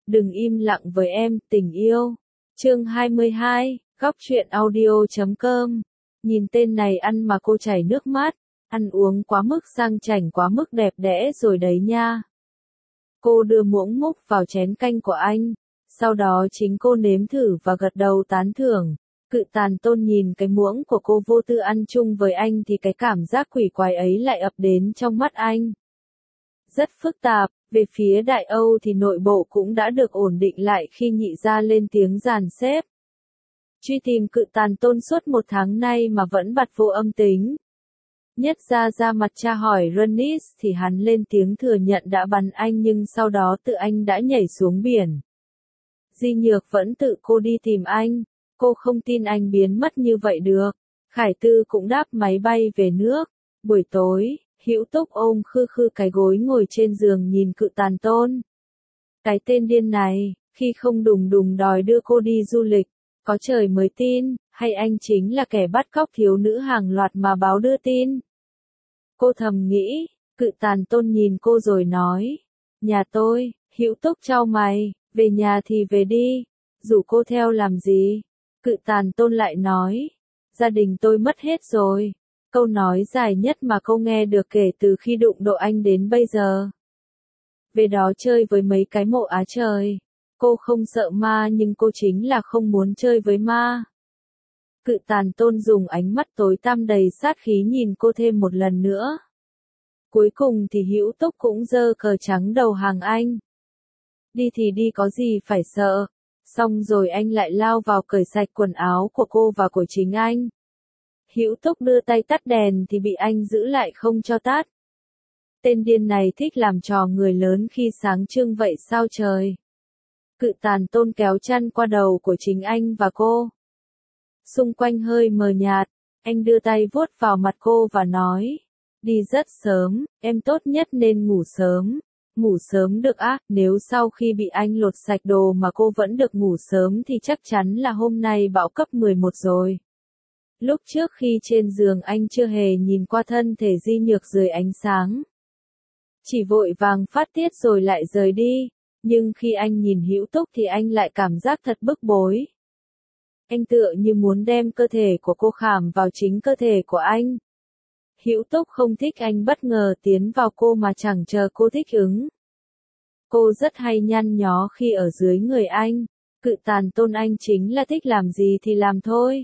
Đừng im lặng với em, tình yêu. Chương 22, góc truyện audio.com. Nhìn tên này ăn mà cô chảy nước mắt, ăn uống quá mức sang chảnh, quá mức đẹp đẽ rồi đấy nha. Cô đưa muỗng múc vào chén canh của anh, sau đó chính cô nếm thử và gật đầu tán thưởng. Cự Tàn Tôn nhìn cái muỗng của cô vô tư ăn chung với anh thì cái cảm giác quỷ quái ấy lại ập đến trong mắt anh. Rất phức tạp, về phía Đại Âu thì nội bộ cũng đã được ổn định lại khi Nhị gia lên tiếng dàn xếp. Truy tìm Cự Tàn Tôn suốt 1 tháng nay mà vẫn bặt vô âm tính. Nhất gia ra mặt tra hỏi Runnis thì hắn lên tiếng thừa nhận đã bắn anh nhưng sau đó tự anh đã nhảy xuống biển. Di Nhược vẫn tự cô đi tìm anh, cô không tin anh biến mất như vậy được. Khải Tư cũng đáp máy bay về nước. Buổi tối, Hữu Túc ôm khư khư cái gối ngồi trên giường nhìn Cự Tàn Tôn. Cái tên điên này, khi không đùng đùng đòi đưa cô đi du lịch, có trời mới tin, hay anh chính là kẻ bắt cóc thiếu nữ hàng loạt mà báo đưa tin. Cô thầm nghĩ. Cự Tàn Tôn nhìn cô rồi nói, nhà tôi. Hữu Túc chau mày, về nhà thì về đi, rủ cô theo làm gì? Cự Tàn Tôn lại nói, gia đình tôi mất hết rồi. Câu nói dài nhất mà cô nghe được kể từ khi đụng độ anh đến bây giờ. Về đó chơi với mấy cái mộ Á trời. Cô không sợ ma nhưng cô chính là không muốn chơi với ma. Cự Tàn Tôn dùng ánh mắt tối tăm đầy sát khí nhìn cô thêm một lần nữa. Cuối cùng thì Hữu Túc cũng giơ cờ trắng đầu hàng anh. Đi thì đi, có gì phải sợ. Xong rồi anh lại lao vào cởi sạch quần áo của cô và của chính anh. Hữu Túc đưa tay tắt đèn thì bị anh giữ lại không cho tắt. Tên điên này thích làm trò người lớn khi sáng trưng vậy sao trời. Cự Tàn Tôn kéo chăn qua đầu của chính anh và cô. Xung quanh hơi mờ nhạt, anh đưa tay vuốt vào mặt cô và nói, đi rất sớm, em tốt nhất nên ngủ sớm. Ngủ sớm được á, nếu sau khi bị anh lột sạch đồ mà cô vẫn được ngủ sớm thì chắc chắn là hôm nay bão cấp 11 rồi. Lúc trước khi trên giường anh chưa hề nhìn qua thân thể Di Nhược dưới ánh sáng. Chỉ vội vàng phát tiết rồi lại rời đi, nhưng khi anh nhìn Hữu Túc thì anh lại cảm giác thật bức bối. Anh tựa như muốn đem cơ thể của cô khảm vào chính cơ thể của anh. Hữu Túc không thích anh bất ngờ tiến vào cô mà chẳng chờ cô thích ứng. Cô rất hay nhăn nhó khi ở dưới người anh. Cự Tàn Tôn anh chính là thích làm gì thì làm thôi.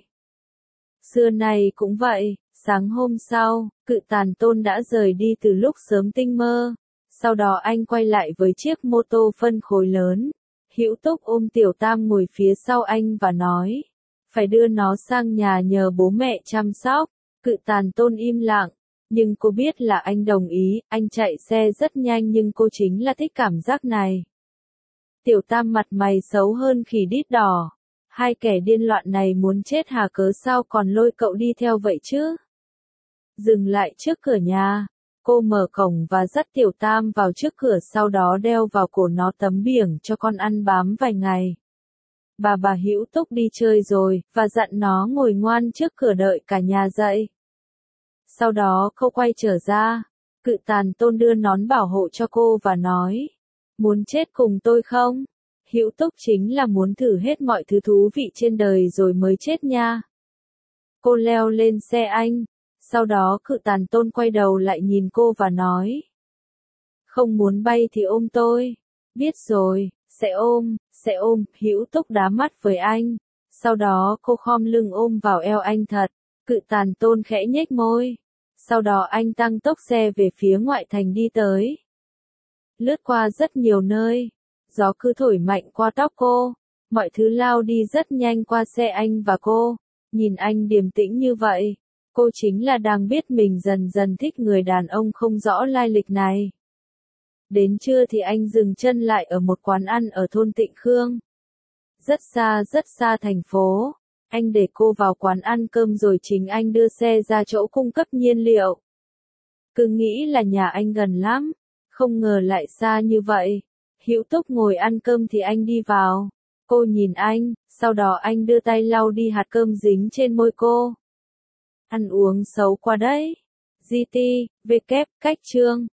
Xưa này cũng vậy, sáng hôm sau, Cự Tàn Tôn đã rời đi từ lúc sớm tinh mơ. Sau đó anh quay lại với chiếc mô tô phân khối lớn. Hữu Túc ôm Tiểu Tam ngồi phía sau anh và nói, phải đưa nó sang nhà nhờ bố mẹ chăm sóc. Cự Tàn Tôn im lặng, nhưng cô biết là anh đồng ý, anh chạy xe rất nhanh nhưng cô chính là thích cảm giác này. Tiểu Tam mặt mày xấu hơn khỉ đít đỏ. Hai kẻ điên loạn này muốn chết hả, cớ sao còn lôi cậu đi theo vậy chứ? Dừng lại trước cửa nhà, cô mở cổng và dắt Tiểu Tam vào trước cửa, sau đó đeo vào cổ nó tấm biển cho con ăn bám vài ngày. Bà Hữu Túc đi chơi rồi, và dặn nó ngồi ngoan trước cửa đợi cả nhà dậy. Sau đó cô quay trở ra, Cự Tàn Tôn đưa nón bảo hộ cho cô và nói, muốn chết cùng tôi không? Hữu Túc chính là muốn thử hết mọi thứ thú vị trên đời rồi mới chết nha. Cô leo lên xe anh, sau đó Cự Tàn Tôn quay đầu lại nhìn cô và nói, không muốn bay thì ôm tôi. Biết rồi, sẽ ôm. Hữu Túc đá mắt với anh, sau đó cô khom lưng ôm vào eo anh thật. Cự Tàn Tôn khẽ nhếch môi, sau đó anh tăng tốc xe về phía ngoại thành đi tới. Lướt qua rất nhiều nơi, gió cứ thổi mạnh qua tóc cô, mọi thứ lao đi rất nhanh qua xe anh và cô. Nhìn anh điềm tĩnh như vậy, cô chính là đang biết mình dần dần thích người đàn ông không rõ lai lịch này. Đến trưa thì anh dừng chân lại ở một quán ăn ở thôn Tịnh Khương. Rất xa thành phố. Anh để cô vào quán ăn cơm rồi chính anh đưa xe ra chỗ cung cấp nhiên liệu. Cứ nghĩ là nhà anh gần lắm, không ngờ lại xa như vậy. Hữu Túc ngồi ăn cơm thì anh đi vào. Cô nhìn anh, sau đó anh đưa tay lau đi hạt cơm dính trên môi cô. Ăn uống xấu quá đấy. GT, W, cách chương.